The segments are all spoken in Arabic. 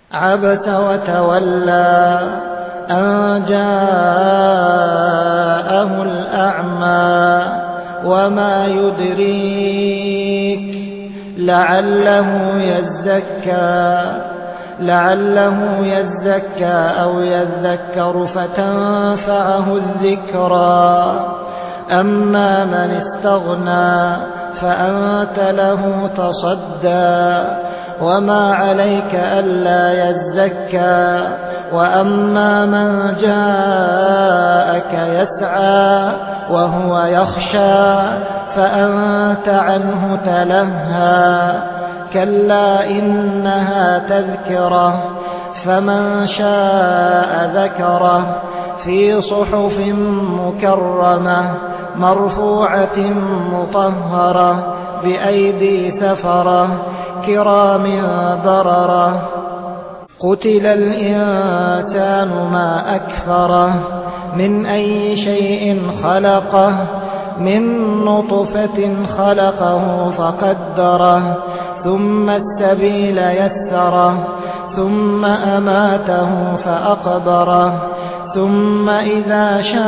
عبس وتولى أن جاءه الأعمى وما يدريك لعله يزكى أو يذكر فتنفعه الذكرى. أما من استغنى فأنت له تصدى وما عليك ألا يزكى. وأما من جاءك يسعى وهو يخشى فأنت عنه تلهى. كلا إنها تذكرة فمن شاء ذكره في صحف مكرمة مرفوعة مطهرة بأيدي سفرة كرام بررة. قتل الإنسان ما أكفره من أي شيء خلقه من نطفة خلقه فقدره ثم السبيل يسره ثم أماته فأقبره ثم إذا شاء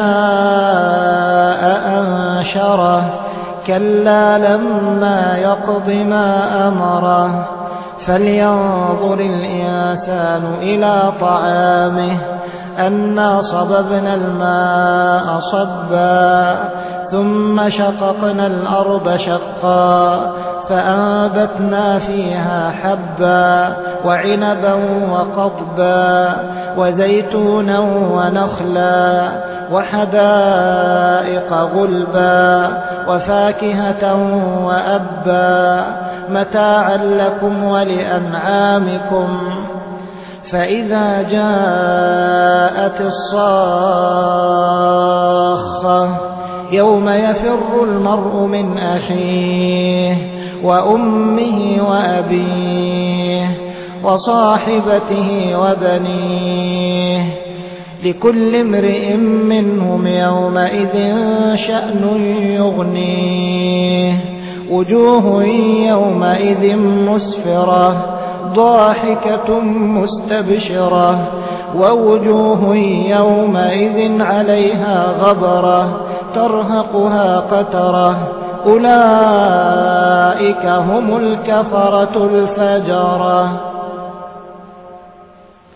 أنشره. كلا لما يقض ما أمره. فلينظر الإنسان إلى طعامه أنا صببنا الماء صبا ثم شققنا الأرض شقا فأنبتنا فيها حبا وعنبا وقضبا وزيتونا ونخلا وحدائق غلبا وفاكهة وأبا متاعا لكم ولأنعامكم. فإذا جاءت الصاخة يوم يفر المرء من أخيه وأمه وأبيه وصاحبته وبنيه لكل امرئ منهم يومئذ شأن يغنيه. وجوه يومئذ مسفرة ضاحكة مستبشرة ووجوه يومئذ عليها غبرة ترهقها قترة أولئك هم الكفرة الفجرة.